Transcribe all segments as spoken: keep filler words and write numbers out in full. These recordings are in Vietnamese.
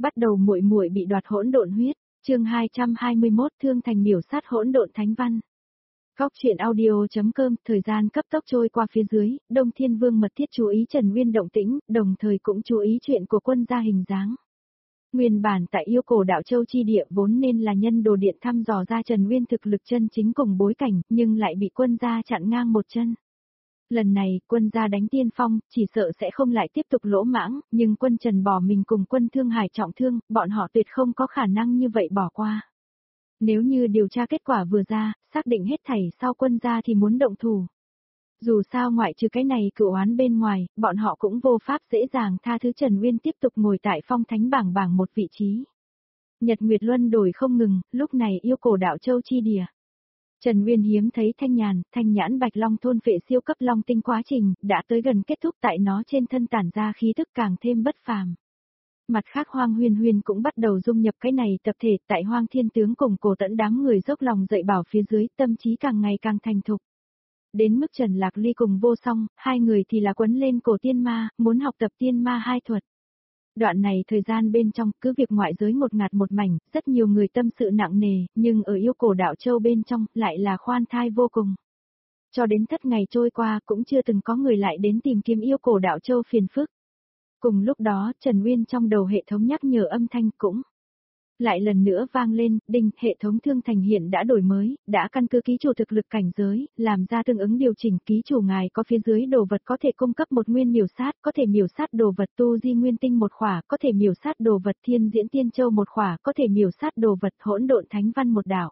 Bắt đầu muội muội bị đoạt hỗn độn huyết, chương hai trăm hai mươi mốt thương thành miểu sát hỗn độn thánh văn. Góc truyện audio.com, thời gian cấp tốc trôi qua phía dưới, Đông Thiên Vương mật thiết chú ý Trần Nguyên động tĩnh, đồng thời cũng chú ý chuyện của quân gia hình dáng. Nguyên bản tại yêu cổ đạo châu chi địa vốn nên là nhân đồ điện thăm dò ra Trần Nguyên thực lực chân chính cùng bối cảnh, nhưng lại bị quân gia chặn ngang một chân. Lần này, quân gia đánh tiên phong, chỉ sợ sẽ không lại tiếp tục lỗ mãng, nhưng quân Trần bỏ mình cùng quân Thương Hải trọng thương, bọn họ tuyệt không có khả năng như vậy bỏ qua. Nếu như điều tra kết quả vừa ra, xác định hết thảy sau quân gia thì muốn động thủ. Dù sao ngoại trừ cái này cựu oán bên ngoài, bọn họ cũng vô pháp dễ dàng tha thứ Trần Nguyên tiếp tục ngồi tại phong thánh bảng bảng một vị trí. Nhật Nguyệt Luân đổi không ngừng, lúc này yêu cổ đạo châu chi địa. Trần Nguyên hiếm thấy thanh nhàn, thanh nhãn bạch long thôn phệ siêu cấp long tinh quá trình, đã tới gần kết thúc tại nó trên thân tản ra khí thức càng thêm bất phàm. Mặt khác Hoang Huyên Huyên cũng bắt đầu dung nhập cái này tập thể tại Hoang Thiên Tướng cùng Cổ Tẫn đám người dốc lòng dạy bảo phía dưới, tâm trí càng ngày càng thành thục. Đến mức Trần Lạc Ly cùng Vô Song, hai người thì là quấn lên cổ tiên ma, muốn học tập tiên ma hai thuật. Đoạn này thời gian bên trong, cứ việc ngoại giới một ngạt một mảnh, rất nhiều người tâm sự nặng nề, nhưng ở yêu cổ đạo châu bên trong, lại là khoan thai vô cùng. Cho đến thất ngày trôi qua, cũng chưa từng có người lại đến tìm kiếm yêu cổ đạo châu phiền phức. Cùng lúc đó, Trần Nguyên trong đầu hệ thống nhắc nhở âm thanh cũng lại lần nữa vang lên, đinh, hệ thống thương thành hiện đã đổi mới, đã căn cứ ký chủ thực lực cảnh giới, làm ra tương ứng điều chỉnh, ký chủ ngài có phía dưới đồ vật có thể cung cấp một nguyên miểu sát, có thể miểu sát đồ vật tu di nguyên tinh một khỏa, có thể miểu sát đồ vật thiên diễn tiên châu một khỏa, có thể miểu sát đồ vật hỗn độn thánh văn một đạo.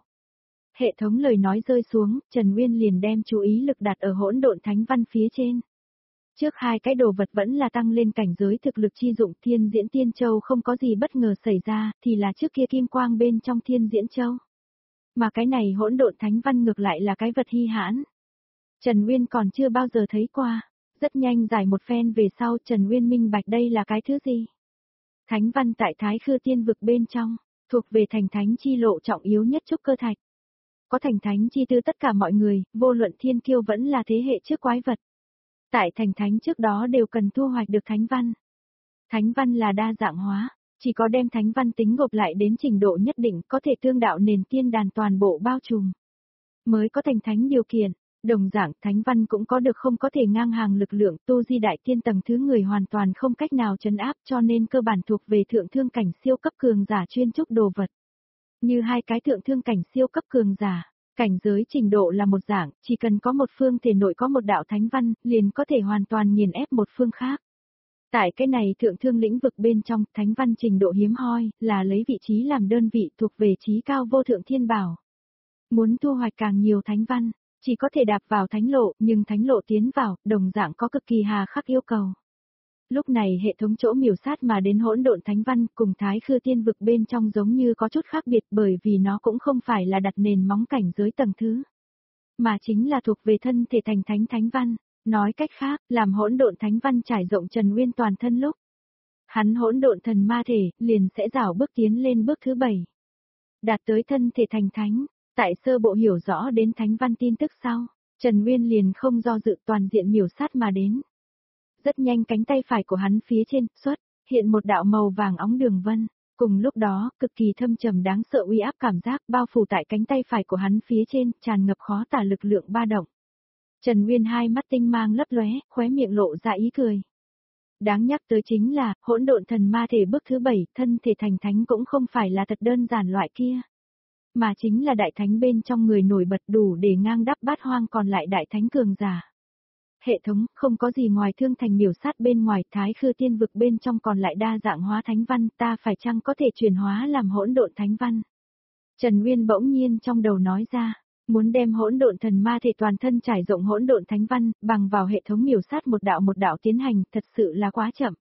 Hệ thống lời nói rơi xuống, Trần Nguyên liền đem chú ý lực đặt ở hỗn độn thánh văn phía trên. Trước hai cái đồ vật vẫn là tăng lên cảnh giới thực lực chi dụng, thiên diễn tiên châu không có gì bất ngờ xảy ra, thì là trước kia kim quang bên trong thiên diễn châu. Mà cái này hỗn độn thánh văn ngược lại là cái vật hy hãn. Trần Nguyên còn chưa bao giờ thấy qua, rất nhanh giải một phen về sau Trần Nguyên minh bạch đây là cái thứ gì. Thánh văn tại Thái Khư Tiên vực bên trong, thuộc về thành thánh chi lộ trọng yếu nhất trúc cơ thạch. Có thành thánh chi tư tất cả mọi người, vô luận thiên kiêu vẫn là thế hệ trước quái vật. Tại thành thánh trước đó đều cần thu hoạch được thánh văn. Thánh văn là đa dạng hóa, chỉ có đem thánh văn tính gộp lại đến trình độ nhất định có thể tương đạo nền tiên đàn toàn bộ bao trùm. Mới có thành thánh điều kiện, đồng dạng thánh văn cũng có được không có thể ngang hàng lực lượng tu di đại tiên tầng thứ người hoàn toàn không cách nào trấn áp cho nên cơ bản thuộc về thượng thương cảnh siêu cấp cường giả chuyên trúc đồ vật. Như hai cái thượng thương cảnh siêu cấp cường giả. Cảnh giới trình độ là một dạng, chỉ cần có một phương thể nội có một đạo thánh văn, liền có thể hoàn toàn nghiền ép một phương khác. Tại cái này thượng thương lĩnh vực bên trong, thánh văn trình độ hiếm hoi, là lấy vị trí làm đơn vị thuộc về trí cao vô thượng thiên bảo. Muốn thu hoạch càng nhiều thánh văn, chỉ có thể đạp vào thánh lộ, nhưng thánh lộ tiến vào, đồng dạng có cực kỳ hà khắc yêu cầu. Lúc này hệ thống chỗ miểu sát mà đến hỗn độn thánh văn cùng Thái Khư Tiên vực bên trong giống như có chút khác biệt bởi vì nó cũng không phải là đặt nền móng cảnh giới tầng thứ, mà chính là thuộc về thân thể thành thánh thánh văn, nói cách khác, làm hỗn độn thánh văn trải rộng Trần Nguyên toàn thân lúc. Hắn hỗn độn thần ma thể, liền sẽ rảo bước tiến lên bước thứ bảy. Đạt tới thân thể thành thánh, tại sơ bộ hiểu rõ đến thánh văn tin tức sau, Trần Nguyên liền không do dự toàn diện miểu sát mà đến. Rất nhanh cánh tay phải của hắn phía trên, xuất, hiện một đạo màu vàng óng đường vân. Cùng lúc đó, cực kỳ thâm trầm đáng sợ uy áp cảm giác bao phủ tại cánh tay phải của hắn phía trên, tràn ngập khó tả lực lượng ba động. Trần Nguyên hai mắt tinh mang lấp lóe, khóe miệng lộ ra ý cười. Đáng nhắc tới chính là, hỗn độn thần ma thể bước thứ bảy, thân thể thành thánh cũng không phải là thật đơn giản loại kia. Mà chính là đại thánh bên trong người nổi bật đủ để ngang đắp bát hoang còn lại đại thánh cường giả. Hệ thống, không có gì ngoài thương thành miểu sát bên ngoài Thái Khư Tiên vực bên trong còn lại đa dạng hóa thánh văn, ta phải chăng có thể chuyển hóa làm hỗn độn thánh văn? Trần Nguyên bỗng nhiên trong đầu nói ra, muốn đem hỗn độn thần ma thể toàn thân trải rộng hỗn độn thánh văn, bằng vào hệ thống miểu sát một đạo một đạo tiến hành, thật sự là quá chậm.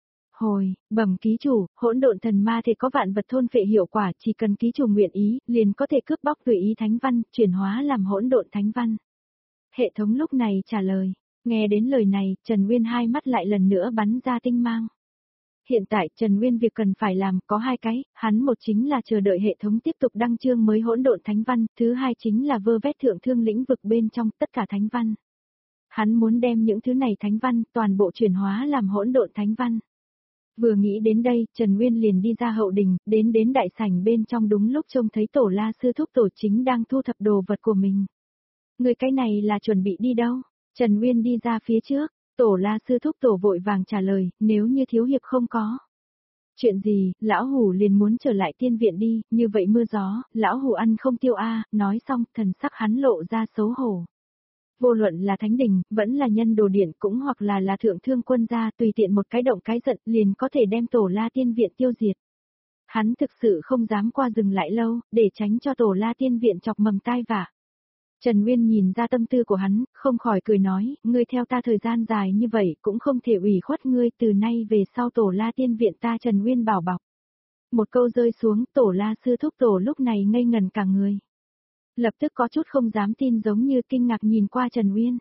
Hồi, bẩm ký chủ, hỗn độn thần ma thể có vạn vật thôn phệ hiệu quả, chỉ cần ký chủ nguyện ý, liền có thể cướp bóc tùy ý thánh văn, chuyển hóa làm hỗn độn thánh văn. Hệ thống lúc này trả lời. Nghe đến lời này, Trần Nguyên hai mắt lại lần nữa bắn ra tinh mang. Hiện tại Trần Nguyên việc cần phải làm có hai cái, hắn một chính là chờ đợi hệ thống tiếp tục đăng chương mới hỗn độn thánh văn, thứ hai chính là vơ vét thượng thương lĩnh vực bên trong tất cả thánh văn. Hắn muốn đem những thứ này thánh văn toàn bộ chuyển hóa làm hỗn độn thánh văn. Vừa nghĩ đến đây, Trần Nguyên liền đi ra hậu đình, đến đến đại sảnh bên trong đúng lúc trông thấy tổ la sư thúc tổ chính đang thu thập đồ vật của mình. Người cái này là chuẩn bị đi đâu? Trần Nguyên đi ra phía trước, tổ la sư thúc tổ vội vàng trả lời, nếu như thiếu hiệp không có. Chuyện gì, lão hủ liền muốn trở lại tiên viện đi, như vậy mưa gió, lão hủ ăn không tiêu a. Nói xong, thần sắc hắn lộ ra xấu hổ. Vô luận là thánh đình, vẫn là nhân đồ điện cũng hoặc là là thượng thương quân gia, tùy tiện một cái động cái giận liền có thể đem tổ la tiên viện tiêu diệt. Hắn thực sự không dám qua dừng lại lâu, để tránh cho tổ la tiên viện chọc mầm tai vạ. Trần Nguyên nhìn ra tâm tư của hắn, không khỏi cười nói, ngươi theo ta thời gian dài như vậy cũng không thể ủy khuất ngươi, từ nay về sau tổ la tiên viện ta Trần Nguyên bảo bọc. Một câu rơi xuống, tổ la sư thúc tổ lúc này ngây ngần cả người. Lập tức có chút không dám tin giống như kinh ngạc nhìn qua Trần Nguyên.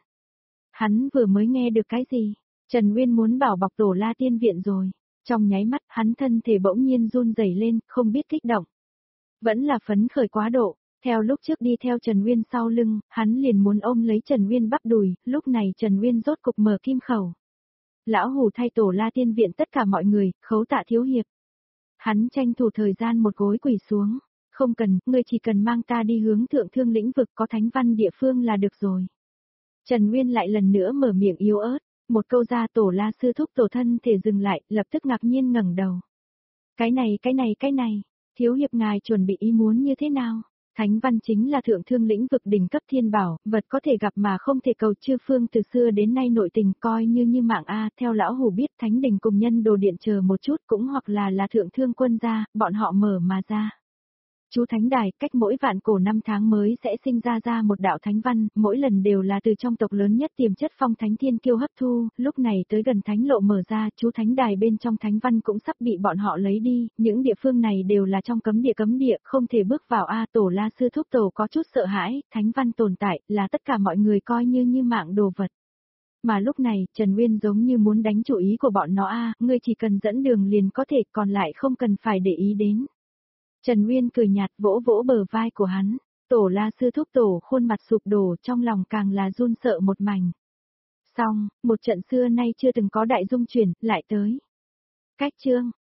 Hắn vừa mới nghe được cái gì? Trần Nguyên muốn bảo bọc tổ la tiên viện rồi. Trong nháy mắt hắn thân thể bỗng nhiên run rẩy lên, không biết kích động. Vẫn là phấn khởi quá độ. Theo lúc trước đi theo Trần Nguyên sau lưng, hắn liền muốn ôm lấy Trần Nguyên bắp đùi, lúc này Trần Nguyên rốt cục mở kim khẩu. Lão hủ thay tổ la tiên viện tất cả mọi người, khấu tạ thiếu hiệp. Hắn tranh thủ thời gian một gối quỳ xuống. Không cần, ngươi chỉ cần mang ta đi hướng thượng thương lĩnh vực có thánh văn địa phương là được rồi. Trần Nguyên lại lần nữa mở miệng yếu ớt, một câu ra tổ la sư thúc tổ thân thể dừng lại, lập tức ngạc nhiên ngẩng đầu. Cái này cái này cái này, thiếu hiệp ngài chuẩn bị ý muốn như thế nào? Thánh văn chính là thượng thương lĩnh vực đỉnh cấp thiên bảo, vật có thể gặp mà không thể cầu, chư phương từ xưa đến nay nội tình coi như như mạng A. Theo lão hủ biết thánh đình cùng nhân đồ điện chờ một chút cũng hoặc là là thượng thương quân gia, bọn họ mở mà ra. Chú Thánh Đài, cách mỗi vạn cổ năm tháng mới sẽ sinh ra ra một đạo thánh văn, mỗi lần đều là từ trong tộc lớn nhất tiềm chất phong thánh thiên kiêu hấp thu, lúc này tới gần thánh lộ mở ra, chú Thánh Đài bên trong thánh văn cũng sắp bị bọn họ lấy đi, những địa phương này đều là trong cấm địa cấm địa, không thể bước vào A. Tổ la sư thúc tổ có chút sợ hãi, thánh văn tồn tại, là tất cả mọi người coi như như mạng đồ vật. Mà lúc này, Trần Nguyên giống như muốn đánh chủ ý của bọn nó A, ngươi chỉ cần dẫn đường liền có thể, còn lại không cần phải để ý đến. Trần Nguyên cười nhạt vỗ vỗ bờ vai của hắn, tổ la sư thúc tổ khuôn mặt sụp đổ trong lòng càng là run sợ một mảnh. Xong, một trận xưa nay chưa từng có đại dung chuyển, lại tới. Cách chương,